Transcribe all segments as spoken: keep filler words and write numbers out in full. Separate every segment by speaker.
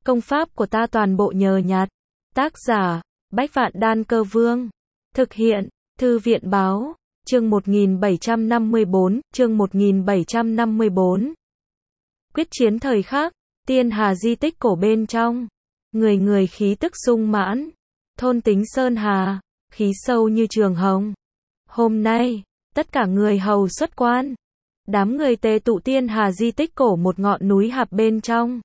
Speaker 1: Công pháp của ta toàn bộ nhờ nhặt. Tác giả, Bách Vạn Đan Cơ Vương. Thực hiện, Thư viện báo, chương một nghìn bảy trăm năm mươi bốn, chương một nghìn bảy trăm năm mươi bốn. Quyết chiến thời khắc, Tiên Hà di tích cổ bên trong. Người người khí tức sung mãn. Thôn tính Sơn Hà, khí sâu như trường hồng. Hôm nay, tất cả người hầu xuất quan. Đám người tề tụ Tiên Hà di tích cổ một ngọn núi hạp bên trong.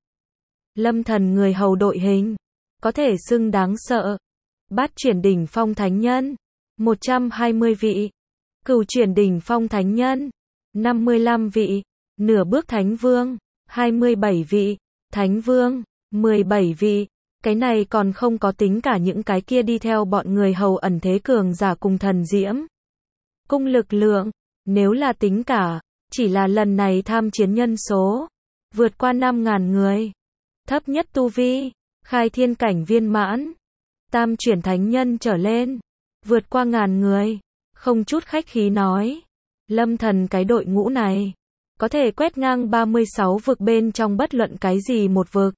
Speaker 1: Lâm thần người hầu đội hình, có thể xưng đáng sợ. Bát chuyển đỉnh phong thánh nhân, một trăm hai mươi vị. Cửu chuyển đỉnh phong thánh nhân, năm mươi lăm vị. Nửa bước thánh vương, hai mươi bảy vị. Thánh vương, mười bảy vị. Cái này còn không có tính cả những cái kia đi theo bọn người hầu ẩn thế cường giả cùng thần diễm. Cung lực lượng, nếu là tính cả, chỉ là lần này tham chiến nhân số, vượt qua năm ngàn người. Thấp nhất tu vi, khai thiên cảnh viên mãn. Tam chuyển thánh nhân trở lên, vượt qua ngàn người. Không chút khách khí nói, Lâm thần cái đội ngũ này, có thể quét ngang ba mươi sáu vực bên trong bất luận cái gì một vực.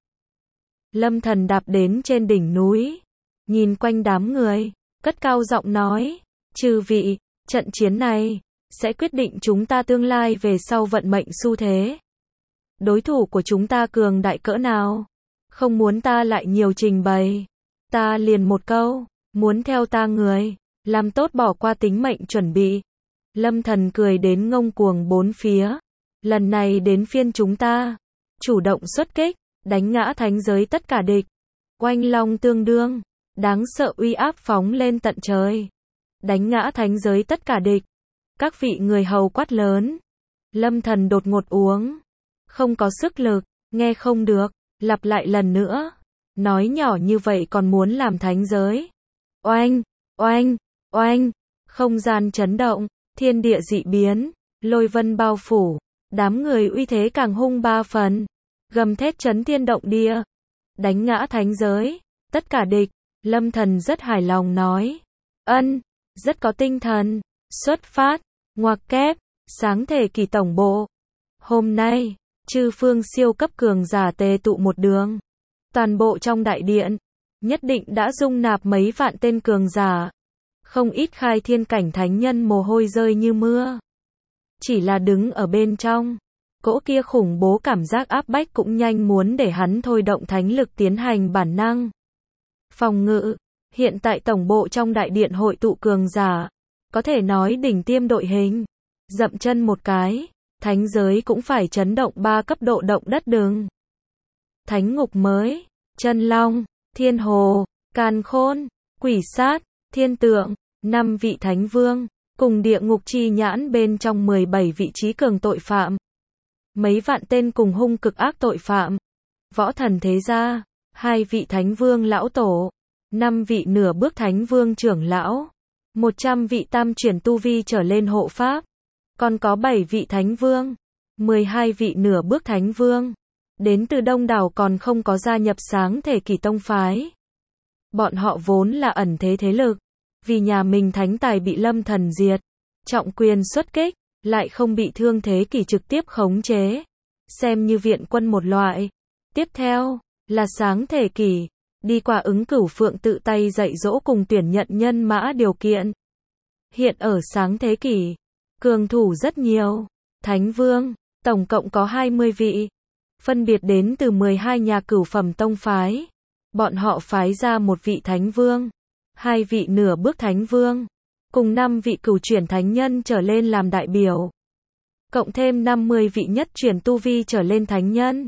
Speaker 1: Lâm thần đạp đến trên đỉnh núi, nhìn quanh đám người, cất cao giọng nói, chư vị, trận chiến này, sẽ quyết định chúng ta tương lai về sau vận mệnh xu thế. Đối thủ của chúng ta cường đại cỡ nào? Không muốn ta lại nhiều trình bày. Ta liền một câu, muốn theo ta người, làm tốt bỏ qua tính mệnh chuẩn bị. Lâm thần cười đến ngông cuồng bốn phía. Lần này đến phiên chúng ta, chủ động xuất kích, đánh ngã thánh giới tất cả địch. Oanh long tương đương, đáng sợ uy áp phóng lên tận trời. Đánh ngã thánh giới tất cả địch. Các vị người hầu quát lớn. Lâm thần đột ngột uống. Không có sức lực, nghe không được, lặp lại lần nữa. Nói nhỏ như vậy còn muốn làm thánh giới. Oanh, oanh, oanh, không gian chấn động, thiên địa dị biến, lôi vân bao phủ, đám người uy thế càng hung ba phần. Gầm thét chấn thiên động địa, đánh ngã thánh giới, tất cả địch. Lâm thần rất hài lòng nói. Ân, rất có tinh thần. Xuất phát, ngoặc kép, sáng thể kỳ tổng bộ. Hôm nay, chư phương siêu cấp cường giả tề tụ một đường. Toàn bộ trong đại điện, nhất định đã dung nạp mấy vạn tên cường giả. Không ít khai thiên cảnh thánh nhân mồ hôi rơi như mưa. Chỉ là đứng ở bên trong, cỗ kia khủng bố cảm giác áp bách cũng nhanh muốn để hắn thôi động thánh lực tiến hành bản năng. Phòng ngự, hiện tại tổng bộ trong đại điện hội tụ cường giả, có thể nói đỉnh tiêm đội hình. Dậm chân một cái, thánh giới cũng phải chấn động ba cấp độ động đất đường. Thánh ngục mới, chân long, thiên hồ, càn khôn, quỷ sát, thiên tượng, năm vị thánh vương, cùng địa ngục chi nhãn bên trong mười bảy vị trí cường tội phạm. Mấy vạn tên cùng hung cực ác tội phạm. Võ thần thế gia, hai vị thánh vương lão tổ, năm vị nửa bước thánh vương trưởng lão, một trăm vị tam chuyển tu vi trở lên hộ pháp, còn có bảy vị thánh vương, mười hai vị nửa bước thánh vương, đến từ đông đảo còn không có gia nhập sáng thể kỳ tông phái. Bọn họ vốn là ẩn thế thế lực, vì nhà mình thánh tài bị Lâm thần diệt, trọng quyền xuất kích, lại không bị thương thế kỷ trực tiếp khống chế, xem như viện quân một loại. Tiếp theo, là sáng thể kỷ, đi qua ứng cửu phượng tự tay dạy dỗ cùng tuyển nhận nhân mã điều kiện. Hiện ở sáng thế kỷ, cường thủ rất nhiều, thánh vương, tổng cộng có hai mươi vị, phân biệt đến từ mười hai nhà cửu phẩm tông phái. Bọn họ phái ra một vị thánh vương, hai vị nửa bước thánh vương, cùng năm vị cửu chuyển thánh nhân trở lên làm đại biểu. Cộng thêm năm mươi vị nhất chuyển tu vi trở lên thánh nhân.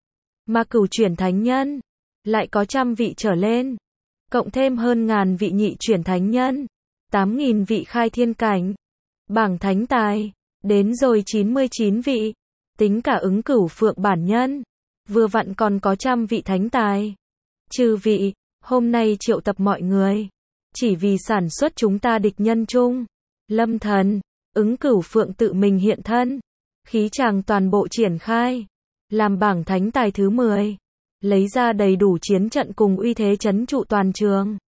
Speaker 1: Mà cửu chuyển thánh nhân, lại có trăm vị trở lên. Cộng thêm hơn ngàn vị nhị chuyển thánh nhân. tám nghìn vị khai thiên cảnh. Bảng thánh tài, đến rồi chín mươi chín vị. Tính cả ứng cửu phượng bản nhân. Vừa vặn còn có trăm vị thánh tài. Chư vị, hôm nay triệu tập mọi người. Chỉ vì sản xuất chúng ta địch nhân chung. Lâm thần, ứng cửu phượng tự mình hiện thân. Khí tràng toàn bộ triển khai. Làm bảng thánh tài thứ mười. Lấy ra đầy đủ chiến trận cùng uy thế chấn trụ toàn trường.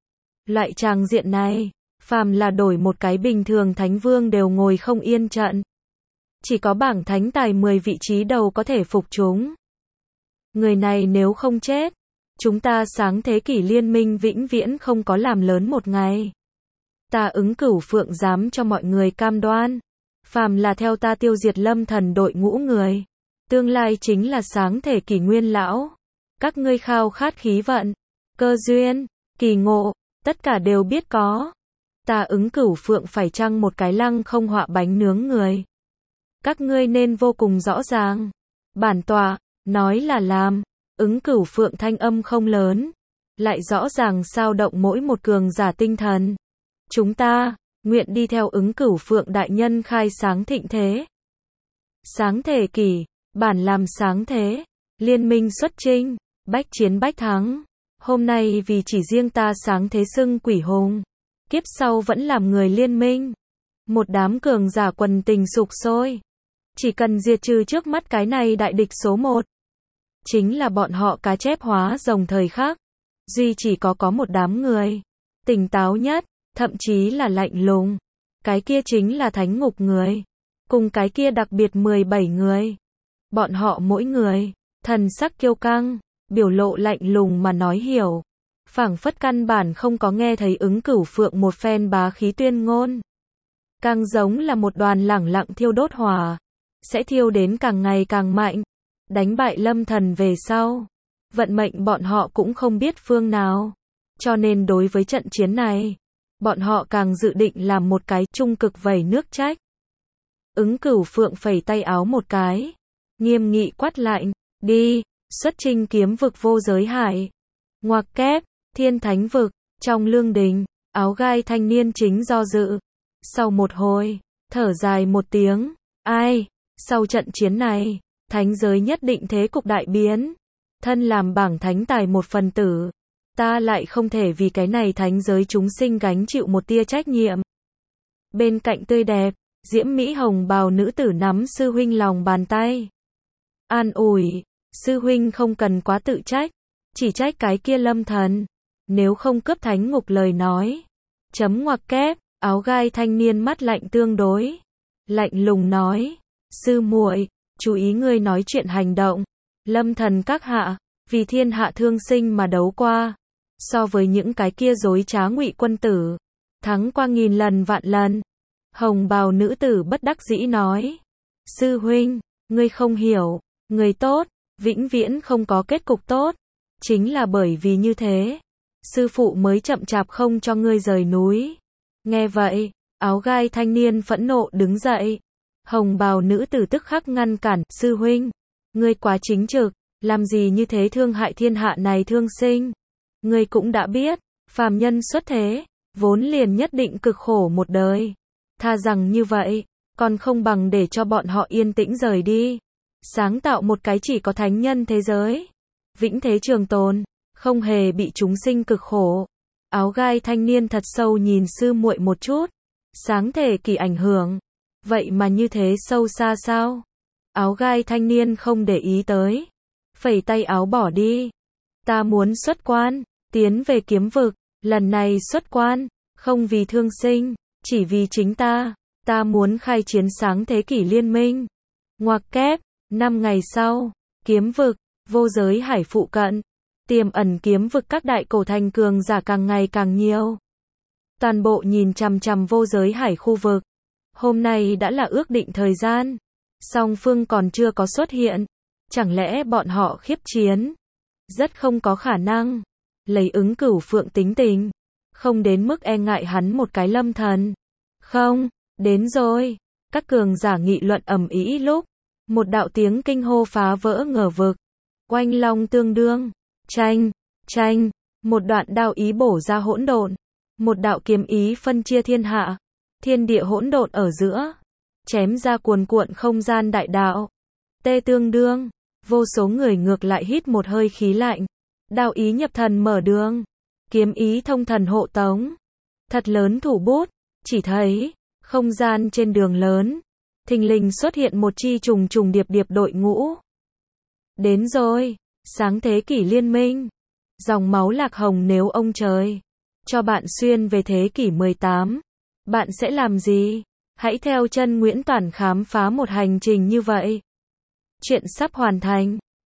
Speaker 1: Loại tràng diện này, phàm là đổi một cái bình thường thánh vương đều ngồi không yên trận. Chỉ có bảng thánh tài mười vị trí đầu có thể phục chúng. Người này nếu không chết, chúng ta sáng thế kỷ liên minh vĩnh viễn không có làm lớn một ngày. Ta Ứng Cửu Phượng dám cho mọi người cam đoan, phàm là theo ta tiêu diệt Lâm Thần đội ngũ người, tương lai chính là sáng thể kỷ nguyên lão. Các ngươi khao khát khí vận, cơ duyên, kỳ ngộ, tất cả đều biết có. Ta Ứng Cửu Phượng phải chăng một cái lăng không họa bánh nướng người? Các ngươi nên vô cùng rõ ràng. Bản tọa, nói là làm. Ứng Cửu Phượng thanh âm không lớn, lại rõ ràng sao động mỗi một cường giả tinh thần. Chúng ta, nguyện đi theo Ứng Cửu Phượng đại nhân khai sáng thịnh thế. Sáng thể kỷ, bản làm sáng thế, liên minh xuất chinh, bách chiến bách thắng. Hôm nay vì chỉ riêng ta sáng thế xưng quỷ hùng, kiếp sau vẫn làm người liên minh. Một đám cường giả quần tình sục sôi. Chỉ cần diệt trừ trước mắt cái này đại địch số một. Chính là bọn họ cá chép hóa rồng thời khắc. Duy chỉ có có một đám người tỉnh táo nhất, thậm chí là lạnh lùng. Cái kia chính là Thánh Ngục người. Cùng cái kia đặc biệt mười bảy người. Bọn họ mỗi người, thần sắc kiêu căng, biểu lộ lạnh lùng mà nói hiểu. Phảng phất căn bản không có nghe thấy Ứng Cửu Phượng một phen bá khí tuyên ngôn. Càng giống là một đoàn lẳng lặng thiêu đốt hỏa. Sẽ thiêu đến càng ngày càng mạnh. Đánh bại Lâm Thần về sau. Vận mệnh bọn họ cũng không biết phương nào. Cho nên đối với trận chiến này, bọn họ càng dự định làm một cái trung cực vẩy nước trách. Ứng Cửu Phượng phẩy tay áo một cái. Nghiêm nghị quát lạnh. Đi, xuất chinh kiếm vực vô giới hải. Ngoặc kép, thiên thánh vực, trong lương đình, áo gai thanh niên chính do dự. Sau một hồi, thở dài một tiếng. Ai, sau trận chiến này, thánh giới nhất định thế cục đại biến. Thân làm bảng thánh tài một phần tử, ta lại không thể vì cái này thánh giới chúng sinh gánh chịu một tia trách nhiệm. Bên cạnh tươi đẹp, diễm mỹ hồng bào nữ tử nắm sư huynh lòng bàn tay. An ủi, sư huynh không cần quá tự trách, chỉ trách cái kia Lâm Thần, nếu không cướp Thánh Ngục lời nói. Chấm ngoặc kép, áo gai thanh niên mắt lạnh tương đối, lạnh lùng nói, sư muội, chú ý ngươi nói chuyện hành động. Lâm Thần các hạ, vì thiên hạ thương sinh mà đấu qua, so với những cái kia dối trá ngụy quân tử, thắng qua nghìn lần vạn lần. Hồng bào nữ tử bất đắc dĩ nói, sư huynh, ngươi không hiểu, người tốt, vĩnh viễn không có kết cục tốt. Chính là bởi vì như thế, sư phụ mới chậm chạp không cho ngươi rời núi. Nghe vậy, áo gai thanh niên phẫn nộ đứng dậy. Hồng bào nữ tử tức khắc ngăn cản, sư huynh, ngươi quá chính trực, làm gì như thế thương hại thiên hạ này thương sinh. Ngươi cũng đã biết, phàm nhân xuất thế, vốn liền nhất định cực khổ một đời. Tha rằng như vậy, còn không bằng để cho bọn họ yên tĩnh rời đi. Sáng tạo một cái chỉ có thánh nhân thế giới. Vĩnh thế trường tồn, không hề bị chúng sinh cực khổ. Áo gai thanh niên thật sâu nhìn sư muội một chút. Sáng thể kỳ ảnh hưởng. Vậy mà như thế sâu xa sao? Áo gai thanh niên không để ý tới. Phẩy tay áo bỏ đi. Ta muốn xuất quan, tiến về kiếm vực. Lần này xuất quan, không vì thương sinh, chỉ vì chính ta. Ta muốn khai chiến sáng thế kỷ liên minh. Ngoặc kép, năm ngày sau, kiếm vực, vô giới hải phụ cận. Tiềm ẩn kiếm vực các đại cổ thành cường giả càng ngày càng nhiều. Toàn bộ nhìn chằm chằm vô giới hải khu vực. Hôm nay đã là ước định thời gian. Song phương còn chưa có xuất hiện. Chẳng lẽ bọn họ khiếp chiến? Rất không có khả năng. Lấy Ứng Cửu Phượng tính tình, không đến mức e ngại hắn một cái Lâm Thần. Không, đến rồi. Các cường giả nghị luận ầm ĩ lúc, một đạo tiếng kinh hô phá vỡ ngờ vực. Oanh long tương đương, tranh, tranh, một đoạn đao ý bổ ra hỗn độn, một đạo kiếm ý phân chia thiên hạ, thiên địa hỗn độn ở giữa, chém ra cuồn cuộn không gian đại đạo. Tê tương đương, vô số người ngược lại hít một hơi khí lạnh. Đao ý nhập thần mở đường, kiếm ý thông thần hộ tống. Thật lớn thủ bút, chỉ thấy không gian trên đường lớn, thình lình xuất hiện một chi trùng trùng điệp điệp đội ngũ. Đến rồi, sáng thế kỷ liên minh. Dòng máu lạc hồng nếu ông trời cho bạn xuyên về thế kỷ mười tám, bạn sẽ làm gì? Hãy theo chân Nguyễn Toản khám phá một hành trình như vậy. Chuyện sắp hoàn thành.